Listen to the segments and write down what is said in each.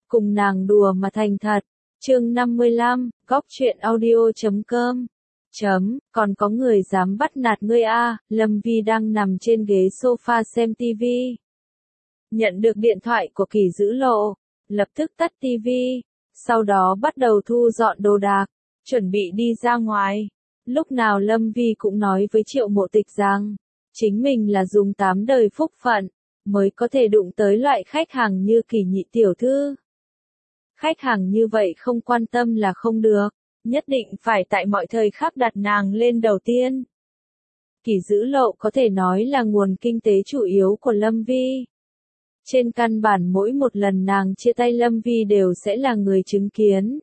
cùng nàng đùa mà thành thật. Chương 55, góc truyện audio.com. Còn có người dám bắt nạt ngươi a? Lâm Vi đang nằm trên ghế sofa xem tivi. Nhận được điện thoại của Kỷ Dữ Lộ, lập tức tắt tivi, sau đó bắt đầu thu dọn đồ đạc, chuẩn bị đi ra ngoài. Lúc nào Lâm Vi cũng nói với Triệu Mộ Tịch rằng, chính mình là dùng 8 đời phúc phận, mới có thể đụng tới loại khách hàng như Kỷ nhị tiểu thư. Khách hàng như vậy không quan tâm là không được, nhất định phải tại mọi thời khắc đặt nàng lên đầu tiên. Kỷ Dữ Lộ có thể nói là nguồn kinh tế chủ yếu của Lâm Vi. Trên căn bản mỗi một lần nàng chia tay Lâm Vi đều sẽ là người chứng kiến.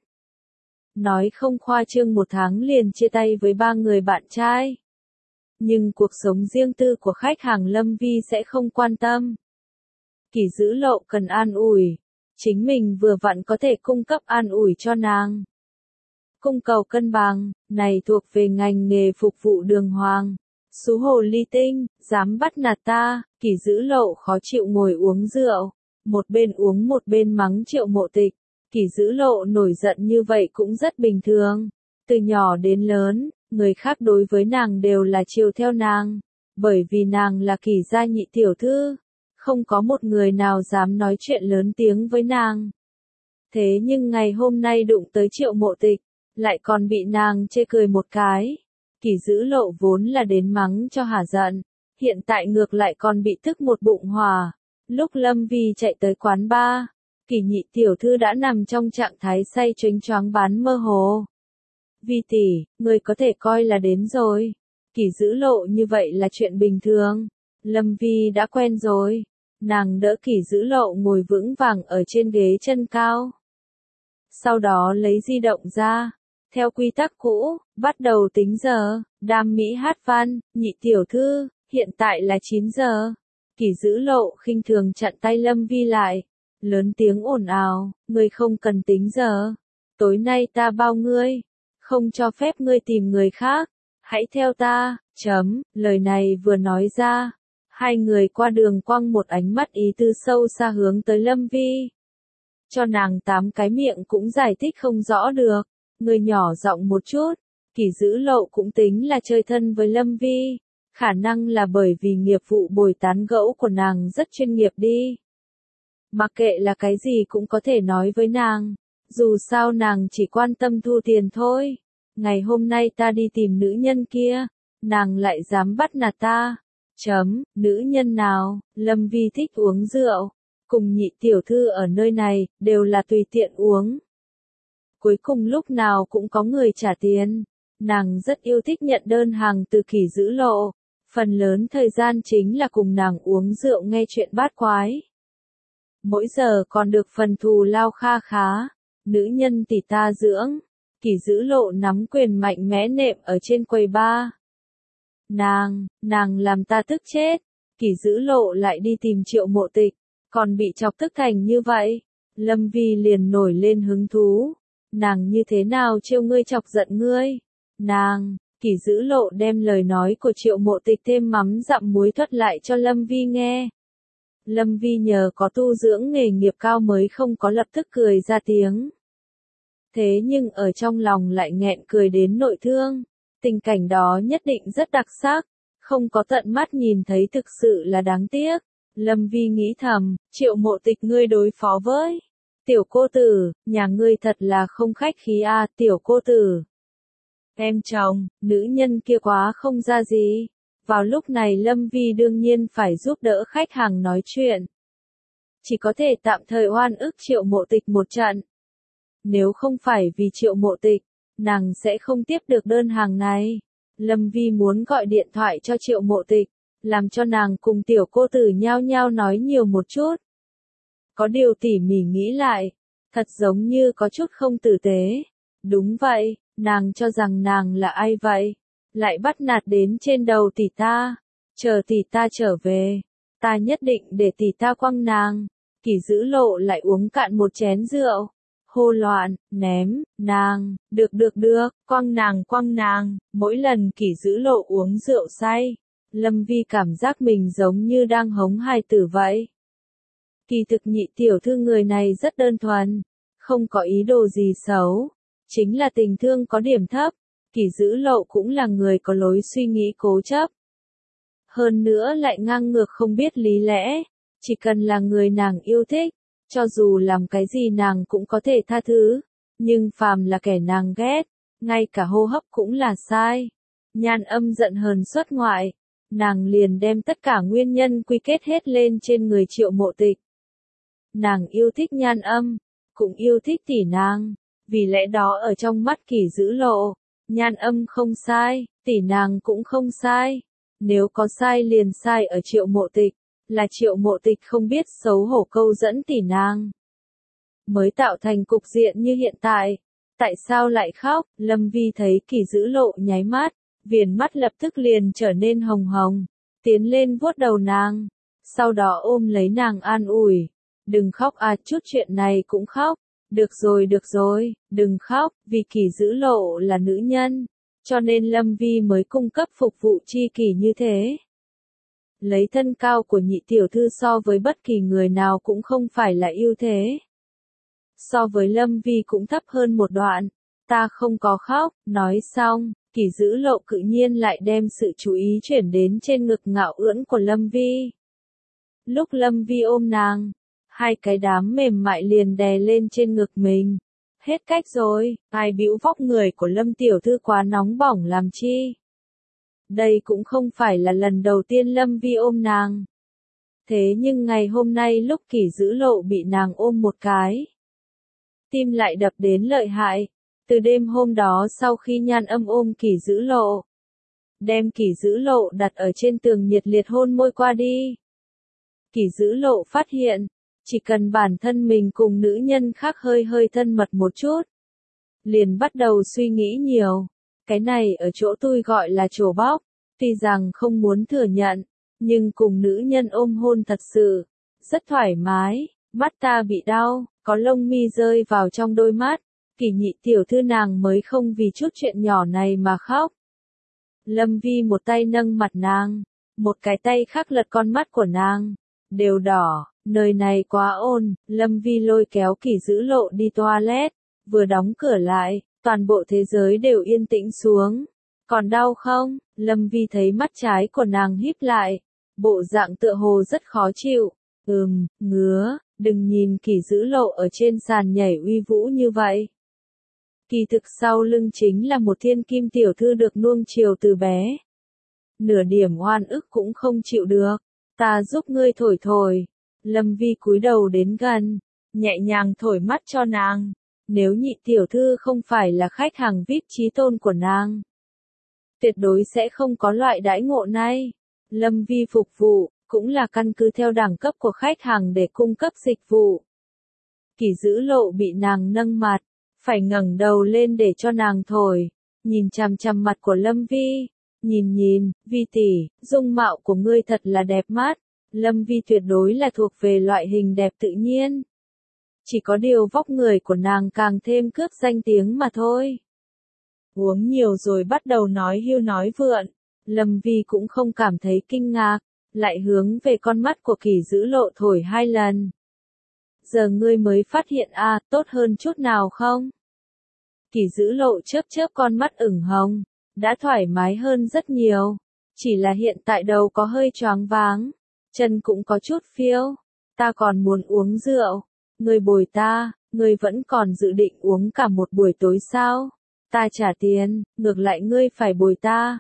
Nói không khoa trương 1 tháng liền chia tay với 3 người bạn trai. Nhưng cuộc sống riêng tư của khách hàng Lâm Vi sẽ không quan tâm. Kỷ Dữ Lộ cần an ủi. Chính mình vừa vặn có thể cung cấp an ủi cho nàng. Cung cầu cân bằng, này thuộc về ngành nghề phục vụ đường hoàng. Xú hồ ly tinh, dám bắt nạt ta. Kỷ Dữ Lộ khó chịu ngồi uống rượu. Một bên uống một bên mắng Triệu Mộ Tịch. Kỷ Dữ Lộ nổi giận như vậy cũng rất bình thường. Từ nhỏ đến lớn, người khác đối với nàng đều là chiều theo nàng. Bởi vì nàng là Kỷ gia nhị tiểu thư. Không có một người nào dám nói chuyện lớn tiếng với nàng. Thế nhưng ngày hôm nay đụng tới Triệu Mộ Tịch, lại còn bị nàng chê cười một cái. Kỷ Dữ Lộ vốn là đến mắng cho hả giận, hiện tại ngược lại còn bị tức một bụng hỏa. Lúc Lâm Vi chạy tới quán bar, Kỷ nhị tiểu thư đã nằm trong trạng thái say choáng choáng bán mơ hồ. Vi tỷ, người có thể coi là đến rồi. Kỷ Dữ Lộ như vậy là chuyện bình thường. Lâm Vi đã quen rồi. Nàng đỡ Kỷ Dữ Lộ ngồi vững vàng ở trên ghế chân cao. Sau đó lấy di động ra. Theo quy tắc cũ, bắt đầu tính giờ. Đam mỹ hát văn, nhị tiểu thư, hiện tại là 9 giờ. Kỷ Dữ Lộ khinh thường chặn tay Lâm Vi lại. Lớn tiếng ồn ào, ngươi không cần tính giờ. Tối nay ta bao ngươi. Không cho phép ngươi tìm người khác. Hãy theo ta. Lời này vừa nói ra. Hai người qua đường quăng một ánh mắt ý tư sâu xa hướng tới Lâm Vi. Cho nàng 8 cái miệng cũng giải thích không rõ được. Người nhỏ giọng một chút. Kỷ Dữ Lộ cũng tính là chơi thân với Lâm Vi. Khả năng là bởi vì nghiệp vụ bồi tán gẫu của nàng rất chuyên nghiệp đi. Mặc kệ là cái gì cũng có thể nói với nàng. Dù sao nàng chỉ quan tâm thu tiền thôi. Ngày hôm nay ta đi tìm nữ nhân kia. Nàng lại dám bắt nạt ta. Nữ nhân nào? Lâm Vi thích uống rượu. Cùng nhị tiểu thư ở nơi này, đều là tùy tiện uống. Cuối cùng lúc nào cũng có người trả tiền. Nàng rất yêu thích nhận đơn hàng từ Kỷ Dữ Lộ. Phần lớn thời gian chính là cùng nàng uống rượu nghe chuyện bát quái. Mỗi giờ còn được phần thù lao kha khá. Nữ nhân tỷ ta dưỡng. Kỷ Dữ Lộ nắm quyền mạnh mẽ nệm ở trên quầy bar. Nàng làm ta tức chết. Kỷ Dữ Lộ lại đi tìm Triệu Mộ Tịch, còn bị chọc tức thành như vậy. Lâm Vi liền nổi lên hứng thú. Nàng như thế nào trêu ngươi chọc giận ngươi? Kỷ Dữ Lộ đem lời nói của Triệu Mộ Tịch thêm mắm dặm muối thuật lại cho Lâm Vi nghe. Lâm Vi nhờ có tu dưỡng nghề nghiệp cao mới không có lập tức cười ra tiếng. Thế nhưng ở trong lòng lại nghẹn cười đến nội thương. Tình cảnh đó nhất định rất đặc sắc, không có tận mắt nhìn thấy thực sự là đáng tiếc. Lâm Vi nghĩ thầm, Triệu Mộ Tịch ngươi đối phó với tiểu cô tử, nhà ngươi thật là không khách khí a, tiểu cô tử. Em chồng, nữ nhân kia quá không ra gì. Vào lúc này Lâm Vi đương nhiên phải giúp đỡ khách hàng nói chuyện. Chỉ có thể tạm thời oan ức Triệu Mộ Tịch một trận. Nếu không phải vì Triệu Mộ Tịch, nàng sẽ không tiếp được đơn hàng này. Lâm Vi muốn gọi điện thoại cho Triệu Mộ Tịch, làm cho nàng cùng tiểu cô tử nhao nhao nói nhiều một chút. Có điều tỉ mỉ nghĩ lại, thật giống như có chút không tử tế. Đúng vậy, nàng cho rằng nàng là ai vậy? Lại bắt nạt đến trên đầu tỷ ta. Chờ tỷ ta trở về, ta nhất định để tỷ ta quăng nàng. Kỷ Dữ Lộ lại uống cạn một chén rượu. Hô loạn, ném, nàng, được, quăng nàng. Mỗi lần Kỷ Dữ Lộ uống rượu say, Lâm Vi cảm giác mình giống như đang hống hài tử vậy. Kỳ thực nhị tiểu thư người này rất đơn thuần, không có ý đồ gì xấu, chính là tình thương có điểm thấp. Kỳ Dữ Lộ cũng là người có lối suy nghĩ cố chấp. Hơn nữa lại ngang ngược không biết lý lẽ, chỉ cần là người nàng yêu thích, cho dù làm cái gì nàng cũng có thể tha thứ, nhưng phàm là kẻ nàng ghét, ngay cả hô hấp cũng là sai. Nhan Âm giận hờn xuất ngoại, nàng liền đem tất cả nguyên nhân quy kết hết lên trên người Triệu Mộ Tịch. Nàng yêu thích Nhan Âm, cũng yêu thích tỷ nàng, vì lẽ đó ở trong mắt Kỳ Dữ Lộ, Nhan Âm không sai, tỷ nàng cũng không sai. Nếu có sai liền sai ở Triệu Mộ Tịch, là Triệu Mộ Tịch không biết xấu hổ câu dẫn tỷ nàng, mới tạo thành cục diện như hiện tại. Tại sao lại khóc? Lâm Vi thấy Kỳ Dữ Lộ nháy mắt, viền mắt lập tức liền trở nên hồng hồng, tiến lên vuốt đầu nàng, sau đó ôm lấy nàng an ủi. Đừng khóc à, chút chuyện này cũng khóc. Được rồi, đừng khóc, vì Kỳ Dữ Lộ là nữ nhân, cho nên Lâm Vi mới cung cấp phục vụ chi kỷ như thế. Lấy thân cao của nhị tiểu thư so với bất kỳ người nào cũng không phải là ưu thế. So với Lâm Vi cũng thấp hơn một đoạn. Ta không có khóc, nói xong, Kỳ Dữ Lộ tự nhiên lại đem sự chú ý chuyển đến trên ngực ngạo ưỡn của Lâm Vi. Lúc Lâm Vi ôm nàng, hai cái đám mềm mại liền đè lên trên ngực mình. Hết cách rồi, ai bĩu vóc người của Lâm tiểu thư quá nóng bỏng làm chi. Đây cũng không phải là lần đầu tiên Lâm Vi ôm nàng. Thế nhưng ngày hôm nay lúc Kỳ Dữ Lộ bị nàng ôm một cái, tim lại đập đến lợi hại. Từ đêm hôm đó sau khi Nhan Âm ôm Kỳ Dữ Lộ, đem Kỳ Dữ Lộ đặt ở trên tường nhiệt liệt hôn môi qua đi. Kỳ Dữ Lộ phát hiện, chỉ cần bản thân mình cùng nữ nhân khác hơi hơi thân mật một chút, liền bắt đầu suy nghĩ nhiều. Cái này ở chỗ tôi gọi là trổ bóc, tuy rằng không muốn thừa nhận, nhưng cùng nữ nhân ôm hôn thật sự rất thoải mái. Mắt ta bị đau, có lông mi rơi vào trong đôi mắt. Kỳ nhị tiểu thư nàng mới không vì chút chuyện nhỏ này mà khóc. Lâm Vi một tay nâng mặt nàng, một cái tay khác lật con mắt của nàng, đều đỏ. Nơi này quá ồn. Lâm Vi lôi kéo Kỳ Dữ Lộ đi toilet, vừa đóng cửa lại, toàn bộ thế giới đều yên tĩnh xuống. Còn đau không? Lâm Vi thấy mắt trái của nàng híp lại, bộ dạng tựa hồ rất khó chịu. Ngứa, đừng nhìn Kỳ Dữ Lộ ở trên sàn nhảy uy vũ như vậy. Kỳ thực sau lưng chính là một thiên kim tiểu thư được nuông chiều từ bé. Nửa điểm oan ức cũng không chịu được. Ta giúp ngươi thổi thổi. Lâm Vi cúi đầu đến gần, nhẹ nhàng thổi mắt cho nàng. Nếu nhị tiểu thư không phải là khách hàng VIP chí tôn của nàng, tuyệt đối sẽ không có loại đãi ngộ này. Lâm Vi phục vụ, cũng là căn cứ theo đẳng cấp của khách hàng để cung cấp dịch vụ. Kỳ Dữ Lộ bị nàng nâng mặt, phải ngẩng đầu lên để cho nàng thổi, nhìn chằm chằm mặt của Lâm Vi. Nhìn, Vi tỷ, dung mạo của ngươi thật là đẹp mắt. Lâm Vi tuyệt đối là thuộc về loại hình đẹp tự nhiên. Chỉ có điều vóc người của nàng càng thêm cướp danh tiếng mà thôi. Uống nhiều rồi bắt đầu nói hưu nói vượn. Lâm Vi cũng không cảm thấy kinh ngạc, lại hướng về con mắt của Kỳ Dữ Lộ thổi 2 lần. Giờ ngươi mới phát hiện à, tốt hơn chút nào không? Kỳ Dữ Lộ chớp con mắt ửng hồng, đã thoải mái hơn rất nhiều. Chỉ là hiện tại đầu có hơi choáng váng, chân cũng có chút phiêu. Ta còn muốn uống rượu. Ngươi bồi ta, ngươi vẫn còn dự định uống cả một buổi tối sao? Ta trả tiền, ngược lại ngươi phải bồi ta.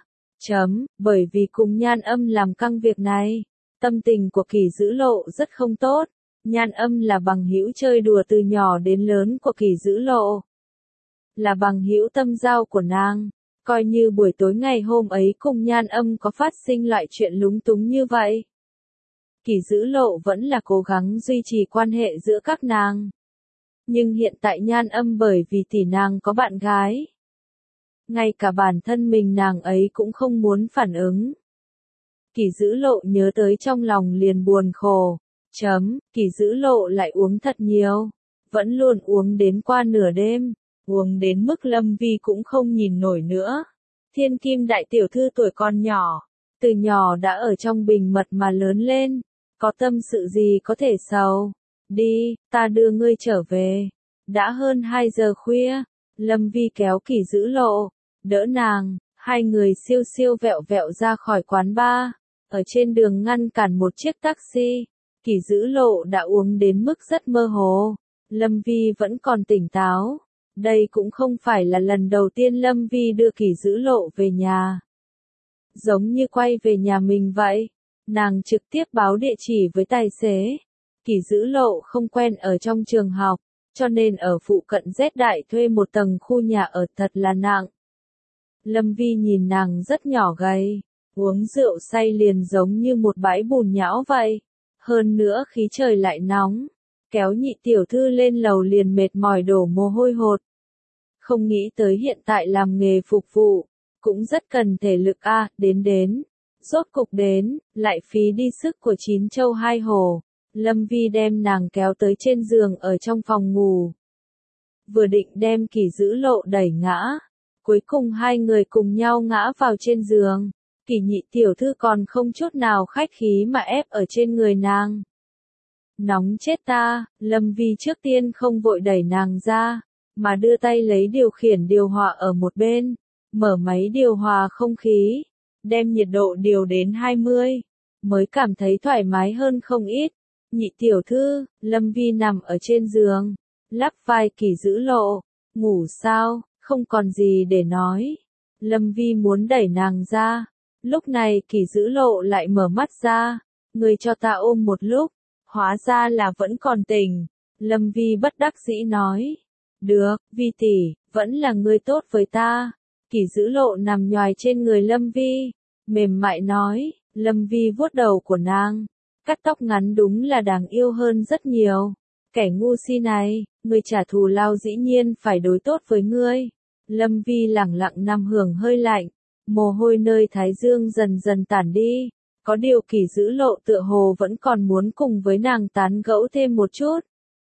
Bởi vì cùng Nhan Âm làm căng việc này, tâm tình của Kỳ Dữ Lộ rất không tốt. Nhan Âm là bằng hữu chơi đùa từ nhỏ đến lớn của Kỳ Dữ Lộ, là bằng hữu tâm giao của nàng. Coi như buổi tối ngày hôm ấy cùng Nhan Âm có phát sinh loại chuyện lúng túng như vậy, Kỳ Dữ Lộ vẫn là cố gắng duy trì quan hệ giữa các nàng. Nhưng hiện tại Nhan Âm bởi vì tỷ nàng có bạn gái, ngay cả bản thân mình nàng ấy cũng không muốn phản ứng. Kỳ Dữ Lộ nhớ tới trong lòng liền buồn khổ. Kỳ Dữ Lộ lại uống thật nhiều, vẫn luôn uống đến qua nửa đêm, uống đến mức Lâm Vi cũng không nhìn nổi nữa. Thiên kim đại tiểu thư tuổi còn nhỏ, từ nhỏ đã ở trong bình mật mà lớn lên, Có tâm sự gì có thể sầu? Đi, ta đưa ngươi trở về. Đã hơn 2 giờ khuya, Lâm Vi kéo Kỷ Dữ Lộ, đỡ nàng, hai người siêu siêu vẹo vẹo ra khỏi quán bar. Ở trên đường ngăn cản một chiếc taxi, Kỷ Dữ Lộ đã uống đến mức rất mơ hồ. Lâm Vi vẫn còn tỉnh táo. Đây cũng không phải là lần đầu tiên Lâm Vi đưa Kỷ Dữ Lộ về nhà. Giống như quay về nhà mình vậy, nàng trực tiếp báo địa chỉ với tài xế. Kỷ Dữ Lộ không quen ở trong trường học, cho nên ở phụ cận Z Đại thuê một tầng khu nhà ở thật là nặng. Lâm Vi nhìn nàng rất nhỏ gầy, uống rượu say liền giống như một bãi bùn nhão vậy. Hơn nữa khí trời lại nóng, kéo Nhị tiểu thư lên lầu liền mệt mỏi đổ mồ hôi hột. Không nghĩ tới hiện tại làm nghề phục vụ, cũng rất cần thể lực a, đến. Rốt cục đến, lại phí đi sức của 9 châu 2 hồ. Lâm Vi đem nàng kéo tới trên giường ở trong phòng ngủ. Vừa định đem Kỷ Dữ Lộ đẩy ngã, cuối cùng hai người cùng nhau ngã vào trên giường. Kỷ Nhị tiểu thư còn không chút nào khách khí mà ép ở trên người nàng. Nóng chết ta, Lâm Vi trước tiên không vội đẩy nàng ra, mà đưa tay lấy điều khiển điều hòa ở một bên, mở máy điều hòa không khí, đem nhiệt độ điều đến 20, mới cảm thấy thoải mái hơn không ít. Nhị tiểu thư, Lâm Vi nằm ở trên giường, lắc vai Kỷ Dữ Lộ, ngủ sao, không còn gì để nói. Lâm Vi muốn đẩy nàng ra, lúc này Kỷ Dữ Lộ lại mở mắt ra, người cho ta ôm một lúc, hóa ra là vẫn còn tỉnh. Lâm Vi bất đắc dĩ nói, được, Vi tỷ, vẫn là người tốt với ta. Kỷ Dữ Lộ nằm nhoài trên người Lâm Vi, mềm mại nói. Lâm Vi vuốt đầu của nàng, cắt tóc ngắn đúng là đáng yêu hơn rất nhiều. Kẻ ngu si này, người trả thù lao dĩ nhiên phải đối tốt với ngươi. Lâm Vi lẳng lặng nằm hưởng hơi lạnh, mồ hôi nơi thái dương dần dần tản đi. Có điều Kỷ Dữ Lộ tựa hồ vẫn còn muốn cùng với nàng tán gẫu thêm một chút.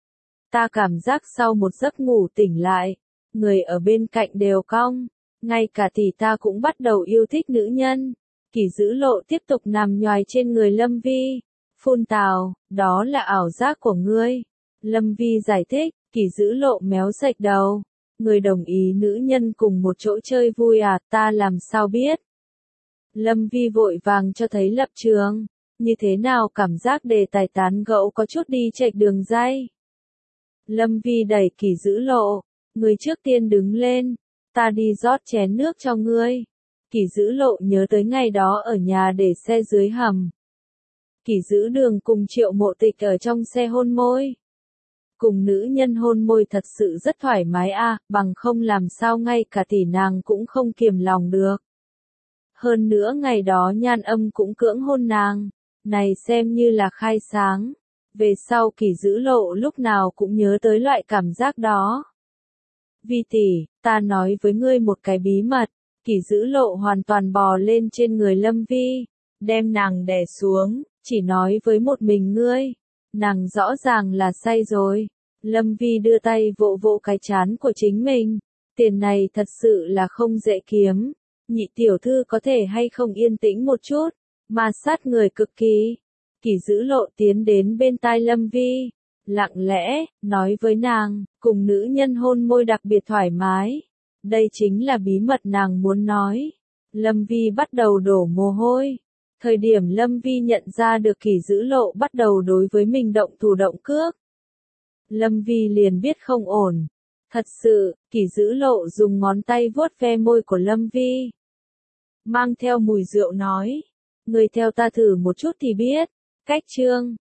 Ta cảm giác sau một giấc ngủ tỉnh lại, người ở bên cạnh đều cong, ngay cả tỷ ta cũng bắt đầu yêu thích nữ nhân. Kỷ Dữ Lộ tiếp tục nằm nhoài trên người Lâm Vi, phun tào, đó là ảo giác của ngươi. Lâm Vi giải thích, Kỷ Dữ Lộ méo sạch đầu, người đồng ý nữ nhân cùng một chỗ chơi vui à, ta làm sao biết. Lâm Vi vội vàng cho thấy lập trường, như thế nào cảm giác đề tài tán gẫu có chút đi chệch đường ray. Lâm Vi đẩy Kỷ Dữ Lộ, người trước tiên đứng lên, ta đi rót chén nước cho ngươi. Kỷ Dữ Lộ nhớ tới ngày đó ở nhà để xe dưới hầm. Kỷ Dữ Đường cùng Triệu Mộ Tịch ở trong xe hôn môi. Cùng nữ nhân hôn môi thật sự rất thoải mái a, bằng không làm sao ngay cả tỷ nàng cũng không kiềm lòng được. Hơn nữa ngày đó Nhan Âm cũng cưỡng hôn nàng, này xem như là khai sáng. Về sau Kỷ Dữ Lộ lúc nào cũng nhớ tới loại cảm giác đó. Vi tỷ, ta nói với ngươi một cái bí mật. Kỷ Dữ Lộ hoàn toàn bò lên trên người Lâm Vi, đem nàng đè xuống, chỉ nói với một mình ngươi. Nàng rõ ràng là say rồi. Lâm Vi đưa tay vỗ vỗ cái trán của chính mình. Tiền này thật sự là không dễ kiếm. Nhị tiểu thư có thể hay không yên tĩnh một chút, ma sát người cực kỳ. Kỷ Dữ Lộ tiến đến bên tai Lâm Vi, lặng lẽ, nói với nàng, cùng nữ nhân hôn môi đặc biệt thoải mái. Đây chính là bí mật nàng muốn nói. Lâm Vi bắt đầu đổ mồ hôi. Thời điểm Lâm Vi nhận ra được Kỷ Dữ Lộ bắt đầu đối với mình động thủ động cước, Lâm Vi liền biết không ổn. Thật sự, Kỷ Dữ Lộ dùng ngón tay vuốt ve môi của Lâm Vi, mang theo mùi rượu nói, người theo ta thử một chút thì biết. Cách chương